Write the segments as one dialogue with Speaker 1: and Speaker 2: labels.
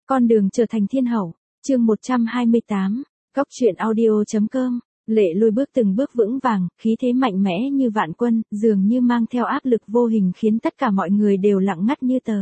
Speaker 1: Con đường trở thành thiên hậu, chương 128, Góc truyện audio.com. Lệ Lôi bước từng bước vững vàng, khí thế mạnh mẽ như vạn quân, dường như mang theo áp lực vô hình khiến tất cả mọi người đều lặng ngắt như tờ.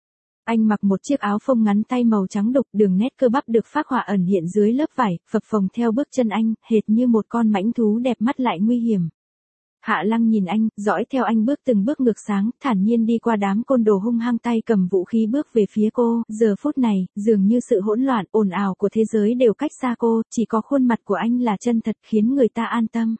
Speaker 1: Anh mặc một chiếc áo phông ngắn tay màu trắng đục, đường nét cơ bắp được phác họa ẩn hiện dưới lớp vải, phập phồng theo bước chân anh, hệt như một con mãnh thú đẹp mắt lại nguy hiểm. Hạ Lăng nhìn anh, dõi theo anh bước từng bước ngược sáng, thản nhiên đi qua đám côn đồ hung hăng tay cầm vũ khí bước về phía cô, giờ phút này, dường như sự hỗn loạn, ồn ào của thế giới đều cách xa cô, chỉ có khuôn mặt của anh là chân thật khiến người ta an tâm.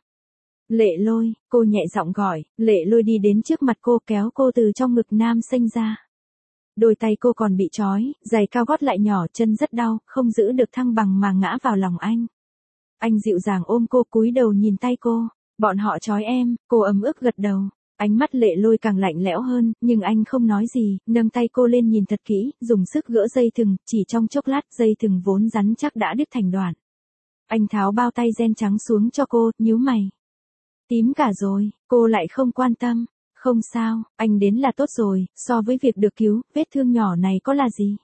Speaker 1: Lệ Lôi, cô nhẹ giọng gọi, Lệ Lôi đi đến trước mặt cô kéo cô từ trong ngực nam sinh ra. Đôi tay cô còn bị trói, giày cao gót lại nhỏ, chân rất đau, không giữ được thăng bằng mà ngã vào lòng anh. Anh dịu dàng ôm cô, cúi đầu nhìn tay cô. Bọn họ trói em, cô ấm ức gật đầu. Ánh mắt Lệ Lôi càng lạnh lẽo hơn, nhưng anh không nói gì, nâng tay cô lên nhìn thật kỹ, dùng sức gỡ dây thừng, chỉ trong chốc lát dây thừng vốn rắn chắc đã đứt thành đoạn. Anh tháo bao tay ren trắng xuống cho cô, nhíu mày. Tím cả rồi, cô lại không quan tâm. Không sao, anh đến là tốt rồi, so với việc được cứu, vết thương nhỏ này có là gì?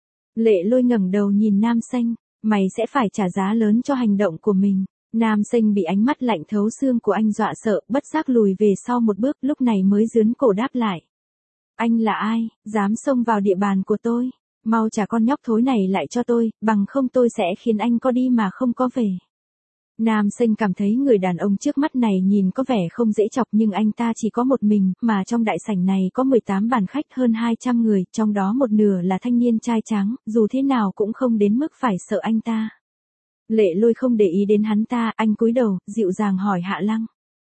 Speaker 1: Lệ Lôi ngẩng đầu nhìn nam xanh, mày sẽ phải trả giá lớn cho hành động của mình. Nam sinh bị ánh mắt lạnh thấu xương của anh dọa sợ, bất giác lùi về sau một bước, lúc này mới giướn cổ đáp lại. Anh là ai, dám xông vào địa bàn của tôi? Mau trả con nhóc thối này lại cho tôi, bằng không tôi sẽ khiến anh có đi mà không có về. Nam sinh cảm thấy người đàn ông trước mắt này nhìn có vẻ không dễ chọc nhưng anh ta chỉ có một mình, mà trong đại sảnh này có 18 bàn khách hơn 200 người, trong đó một nửa là thanh niên trai tráng, dù thế nào cũng không đến mức phải sợ anh ta. Lệ Lôi không để ý đến hắn ta, anh cúi đầu, dịu dàng hỏi Hạ Lăng.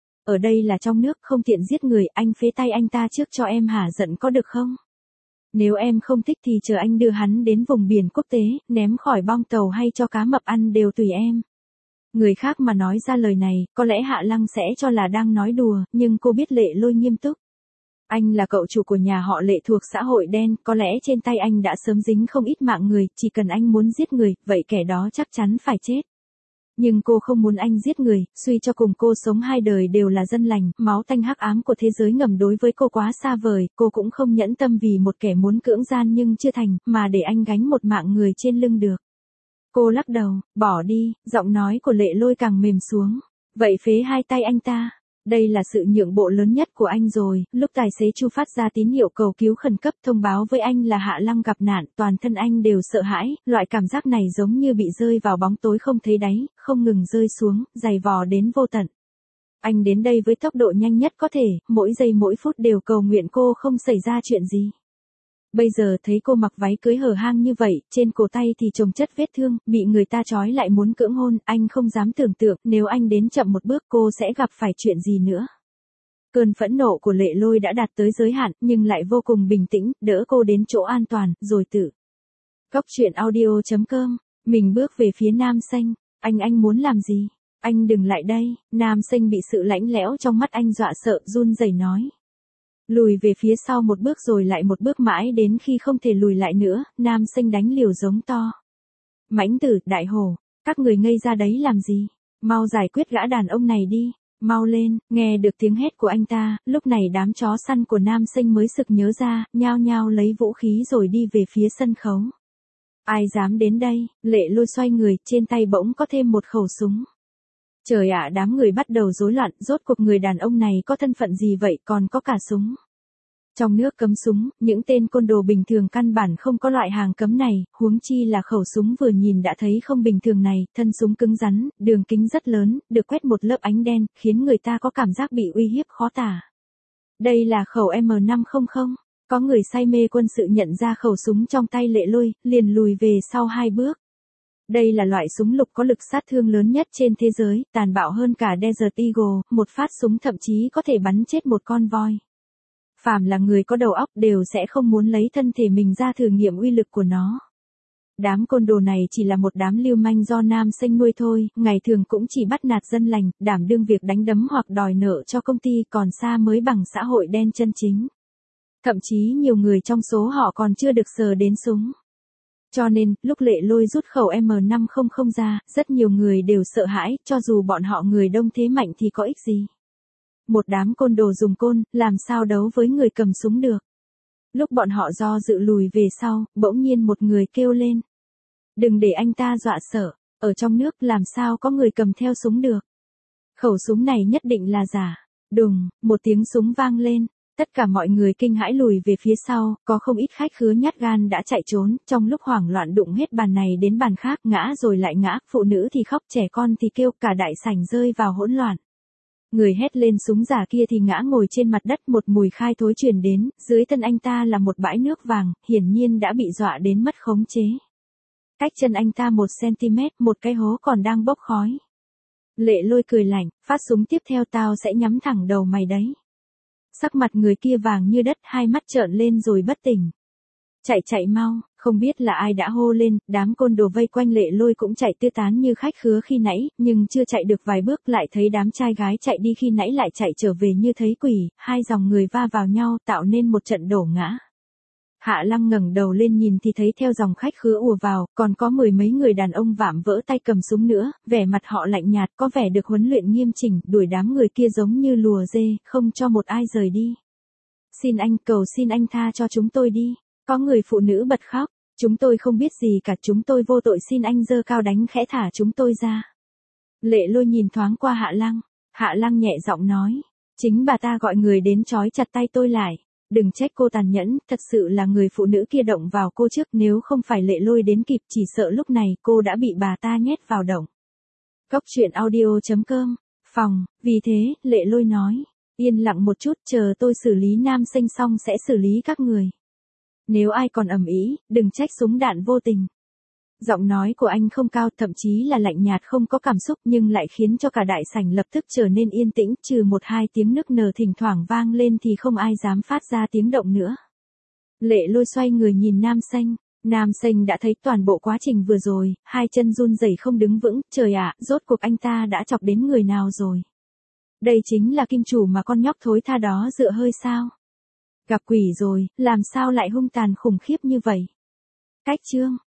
Speaker 1: Ở đây là trong nước, không tiện giết người, anh phế tay anh ta trước cho em hả giận có được không? Nếu em không thích thì chờ anh đưa hắn đến vùng biển quốc tế, ném khỏi bong tàu hay cho cá mập ăn đều tùy em. Người khác mà nói ra lời này, có lẽ Hạ Lăng sẽ cho là đang nói đùa, nhưng cô biết Lệ Lôi nghiêm túc. Anh là cậu chủ của nhà họ Lệ thuộc xã hội đen, có lẽ trên tay anh đã sớm dính không ít mạng người, chỉ cần anh muốn giết người, vậy kẻ đó chắc chắn phải chết. Nhưng cô không muốn anh giết người, suy cho cùng cô sống hai đời đều là dân lành, máu tanh hắc ám của thế giới ngầm đối với cô quá xa vời, cô cũng không nhẫn tâm vì một kẻ muốn cưỡng gian nhưng chưa thành, mà để anh gánh một mạng người trên lưng được. Cô lắc đầu, bỏ đi, giọng nói của Lệ Lôi càng mềm xuống. Vậy phế hai tay anh ta. Đây là sự nhượng bộ lớn nhất của anh rồi, lúc tài xế Chu phát ra tín hiệu cầu cứu khẩn cấp thông báo với anh là Hạ Lăng gặp nạn, toàn thân anh đều sợ hãi, loại cảm giác này giống như bị rơi vào bóng tối không thấy đáy, không ngừng rơi xuống, dày vò đến vô tận. Anh đến đây với tốc độ nhanh nhất có thể, mỗi giây mỗi phút đều cầu nguyện cô không xảy ra chuyện gì. Bây giờ thấy cô mặc váy cưới hở hang như vậy, trên cổ tay thì chồng chất vết thương, bị người ta trói lại muốn cưỡng hôn, anh không dám tưởng tượng, nếu anh đến chậm một bước cô sẽ gặp phải chuyện gì nữa. Cơn phẫn nộ của Lệ Lôi đã đạt tới giới hạn, nhưng lại vô cùng bình tĩnh, đỡ cô đến chỗ an toàn, rồi tự. Góc truyện audio.com, mình bước về phía nam xanh, anh muốn làm gì? Anh đừng lại đây, nam xanh bị sự lãnh lẽo trong mắt anh dọa sợ, run rẩy nói. Lùi về phía sau một bước rồi lại một bước mãi đến khi không thể lùi lại nữa, nam sinh đánh liều giống to. Mãnh tử, đại hổ, các người ngây ra đấy làm gì? Mau giải quyết gã đàn ông này đi, mau lên, nghe được tiếng hét của anh ta, lúc này đám chó săn của nam sinh mới sực nhớ ra, nhao nhao lấy vũ khí rồi đi về phía sân khấu. Ai dám đến đây? Lệ Lôi xoay người, trên tay bỗng có thêm một khẩu súng. Trời ạ, đám người bắt đầu rối loạn, rốt cuộc người đàn ông này có thân phận gì vậy, còn có cả súng. Trong nước cấm súng, những tên côn đồ bình thường căn bản không có loại hàng cấm này, huống chi là khẩu súng vừa nhìn đã thấy không bình thường này, thân súng cứng rắn, đường kính rất lớn, được quét một lớp ánh đen, khiến người ta có cảm giác bị uy hiếp khó tả. Đây là khẩu M500, có người say mê quân sự nhận ra khẩu súng trong tay Lệ Lôi, liền lùi về sau 2 bước. Đây là loại súng lục có lực sát thương lớn nhất trên thế giới, tàn bạo hơn cả Desert Eagle, một phát súng thậm chí có thể bắn chết một con voi. Phàm là người có đầu óc đều sẽ không muốn lấy thân thể mình ra thử nghiệm uy lực của nó. Đám côn đồ này chỉ là một đám lưu manh do nam sinh nuôi thôi, ngày thường cũng chỉ bắt nạt dân lành, đảm đương việc đánh đấm hoặc đòi nợ cho công ty, còn xa mới bằng xã hội đen chân chính. Thậm chí nhiều người trong số họ còn chưa được sờ đến súng. Cho nên, lúc Lệ Lôi rút khẩu M500 ra, rất nhiều người đều sợ hãi, cho dù bọn họ người đông thế mạnh thì có ích gì. Một đám côn đồ dùng côn, làm sao đấu với người cầm súng được. Lúc bọn họ do dự lùi về sau, bỗng nhiên một người kêu lên. Đừng để anh ta dọa sợ, ở trong nước làm sao có người cầm theo súng được. Khẩu súng này nhất định là giả. Đùng, một tiếng súng vang lên. Tất cả mọi người kinh hãi lùi về phía sau, có không ít khách khứa nhát gan đã chạy trốn, trong lúc hoảng loạn đụng hết bàn này đến bàn khác, ngã rồi lại ngã, phụ nữ thì khóc, trẻ con thì kêu, cả đại sảnh rơi vào hỗn loạn. Người hét lên súng giả kia thì ngã ngồi trên mặt đất, một mùi khai thối truyền đến, dưới thân anh ta là một bãi nước vàng, hiển nhiên đã bị dọa đến mất khống chế. Cách chân anh ta 1 cm, một cái hố còn đang bốc khói. Lệ Lôi cười lạnh, phát súng tiếp theo tao sẽ nhắm thẳng đầu mày đấy. Sắc mặt người kia vàng như đất, hai mắt trợn lên rồi bất tỉnh. Chạy mau, không biết là ai đã hô lên, đám côn đồ vây quanh Lệ Lôi cũng chạy tứ tán như khách khứa khi nãy, nhưng chưa chạy được vài bước lại thấy đám trai gái chạy đi khi nãy lại chạy trở về như thấy quỷ, hai dòng người va vào nhau tạo nên một trận đổ ngã. Hạ Lăng ngẩng đầu lên nhìn thì thấy theo dòng khách khứa ùa vào, còn có 10 mấy người đàn ông vạm vỡ tay cầm súng nữa, vẻ mặt họ lạnh nhạt, có vẻ được huấn luyện nghiêm chỉnh, đuổi đám người kia giống như lùa dê, không cho một ai rời đi. Xin anh, cầu xin anh tha cho chúng tôi đi. Có người phụ nữ bật khóc, chúng tôi không biết gì cả, chúng tôi vô tội, xin anh giơ cao đánh khẽ thả chúng tôi ra. Lệ Lôi nhìn thoáng qua Hạ Lăng nhẹ giọng nói, chính bà ta gọi người đến trói chặt tay tôi lại. Đừng trách cô tàn nhẫn, thật sự là người phụ nữ kia động vào cô trước, nếu không phải Lệ Lôi đến kịp chỉ sợ lúc này cô đã bị bà ta nhét vào động. Cốc truyện audio.com, phòng, vì thế, Lệ Lôi nói, yên lặng một chút, chờ tôi xử lý nam sinh xong sẽ xử lý các người. Nếu ai còn ầm ĩ, đừng trách súng đạn vô tình. Giọng nói của anh không cao, thậm chí là lạnh nhạt không có cảm xúc, nhưng lại khiến cho cả đại sảnh lập tức trở nên yên tĩnh, trừ 1-2 tiếng nức nở thỉnh thoảng vang lên thì không ai dám phát ra tiếng động nữa. Lệ Lôi xoay người nhìn Nam Xanh đã thấy toàn bộ quá trình vừa rồi, hai chân run rẩy không đứng vững, trời ạ, rốt cuộc anh ta đã chọc đến người nào rồi. Đây chính là kim chủ mà con nhóc thối tha đó dựa hơi sao? Gặp quỷ rồi, làm sao lại hung tàn khủng khiếp như vậy? Cách chương